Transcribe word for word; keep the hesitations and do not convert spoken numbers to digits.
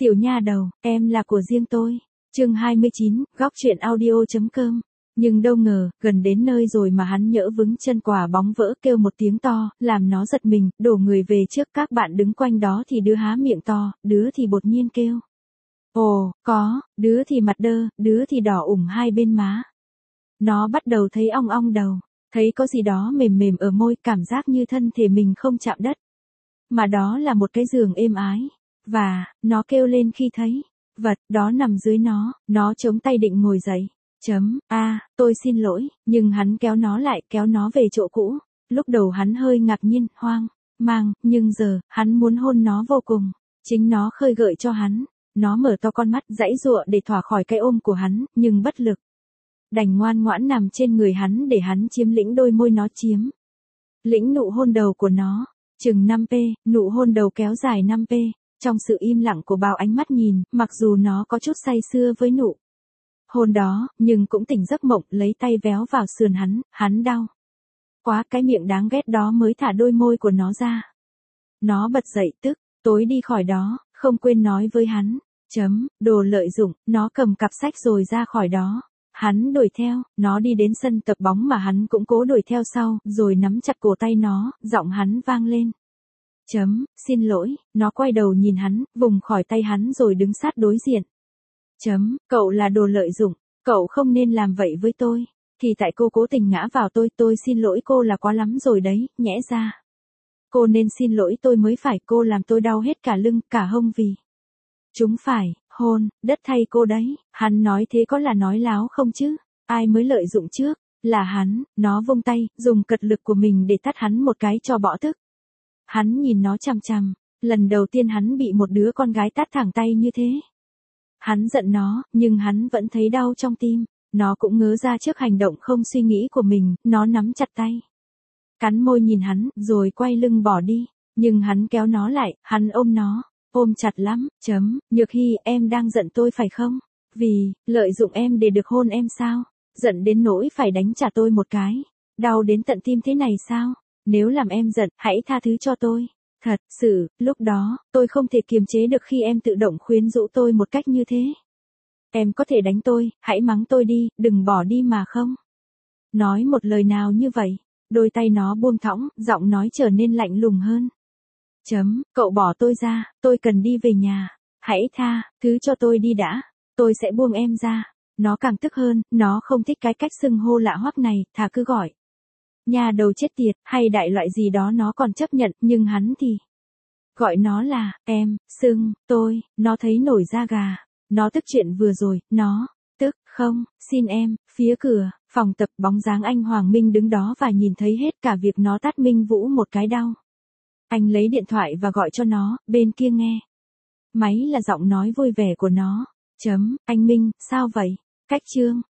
Tiểu nha đầu, em là của riêng tôi. Chương hai mươi chín, góc truyện audio.com. Nhưng đâu ngờ, gần đến nơi rồi mà hắn nhỡ vững chân quả bóng vỡ kêu một tiếng to, làm nó giật mình, đổ người về trước các bạn đứng quanh đó thì đứa há miệng to, đứa thì bột nhiên kêu. Ồ, có, đứa thì mặt đơ, đứa thì đỏ ửng hai bên má. Nó bắt đầu thấy ong ong đầu, thấy có gì đó mềm mềm ở môi, cảm giác như thân thể mình không chạm đất. Mà đó là một cái giường êm ái. Và, nó kêu lên khi thấy vật đó nằm dưới nó, nó chống tay định ngồi dậy. Chấm, a, à, tôi xin lỗi, nhưng hắn kéo nó lại, kéo nó về chỗ cũ. Lúc đầu hắn hơi ngạc nhiên, hoang mang, nhưng giờ, hắn muốn hôn nó vô cùng. Chính nó khơi gợi cho hắn. Nó mở to con mắt, giãy giụa để thỏa khỏi cái ôm của hắn, nhưng bất lực. Đành ngoan ngoãn nằm trên người hắn để hắn chiếm lĩnh đôi môi nó chiếm. Lĩnh nụ hôn đầu của nó, chừng năm pê, nụ hôn đầu kéo dài năm pê. Trong sự im lặng của bao ánh mắt nhìn, mặc dù nó có chút say sưa với nụ hôn đó, nhưng cũng tỉnh giấc mộng, lấy tay véo vào sườn hắn, hắn đau quá, cái miệng đáng ghét đó mới thả đôi môi của nó ra. Nó bật dậy tức tối đi khỏi đó, không quên nói với hắn, chấm, đồ lợi dụng, nó cầm cặp sách rồi ra khỏi đó. Hắn đuổi theo, nó đi đến sân tập bóng mà hắn cũng cố đuổi theo sau, rồi nắm chặt cổ tay nó, giọng hắn vang lên. Chấm, xin lỗi, nó quay đầu nhìn hắn, vùng khỏi tay hắn rồi đứng sát đối diện. Chấm, cậu là đồ lợi dụng, cậu không nên làm vậy với tôi. Thì tại cô cố tình ngã vào tôi, tôi xin lỗi cô là quá lắm rồi đấy, nhẽ ra. Cô nên xin lỗi tôi mới phải, cô làm tôi đau hết cả lưng, cả hông vì. Chúng phải, hôn, đất thay cô đấy. Hắn nói thế có là nói láo không chứ? Ai mới lợi dụng trước? Là hắn, nó vung tay, dùng cật lực của mình để tát hắn một cái cho bỏ tức. Hắn nhìn nó chằm chằm, lần đầu tiên hắn bị một đứa con gái tát thẳng tay như thế. Hắn giận nó, nhưng hắn vẫn thấy đau trong tim. Nó cũng ngớ ra trước hành động không suy nghĩ của mình, nó nắm chặt tay. Cắn môi nhìn hắn, rồi quay lưng bỏ đi. Nhưng hắn kéo nó lại, hắn ôm nó, ôm chặt lắm, chấm, Nhược Hy, em đang giận tôi phải không? Vì, lợi dụng em để được hôn em sao? Giận đến nỗi phải đánh trả tôi một cái. Đau đến tận tim thế này sao? Nếu làm em giận, hãy tha thứ cho tôi. Thật sự, lúc đó, tôi không thể kiềm chế được khi em tự động khuyến rũ tôi một cách như thế. Em có thể đánh tôi, hãy mắng tôi đi, đừng bỏ đi mà không. Nói một lời nào như vậy, đôi tay nó buông thõng, giọng nói trở nên lạnh lùng hơn. Chấm, cậu bỏ tôi ra, tôi cần đi về nhà. Hãy tha, thứ cho tôi đi đã, tôi sẽ buông em ra. Nó càng tức hơn, nó không thích cái cách xưng hô lạ hoắc này, thà cứ gọi nhà đầu chết tiệt, hay đại loại gì đó nó còn chấp nhận, nhưng hắn thì gọi nó là, em, xưng, tôi, nó thấy nổi da gà. Nó tức chuyện vừa rồi, nó, tức, không, xin em, phía cửa, phòng tập bóng dáng anh Hoàng Minh đứng đó và nhìn thấy hết cả việc nó tát Minh Vũ một cái đau. Anh lấy điện thoại và gọi cho nó, bên kia nghe. Máy là giọng nói vui vẻ của nó. Chấm, anh Minh, sao vậy? Cách chương.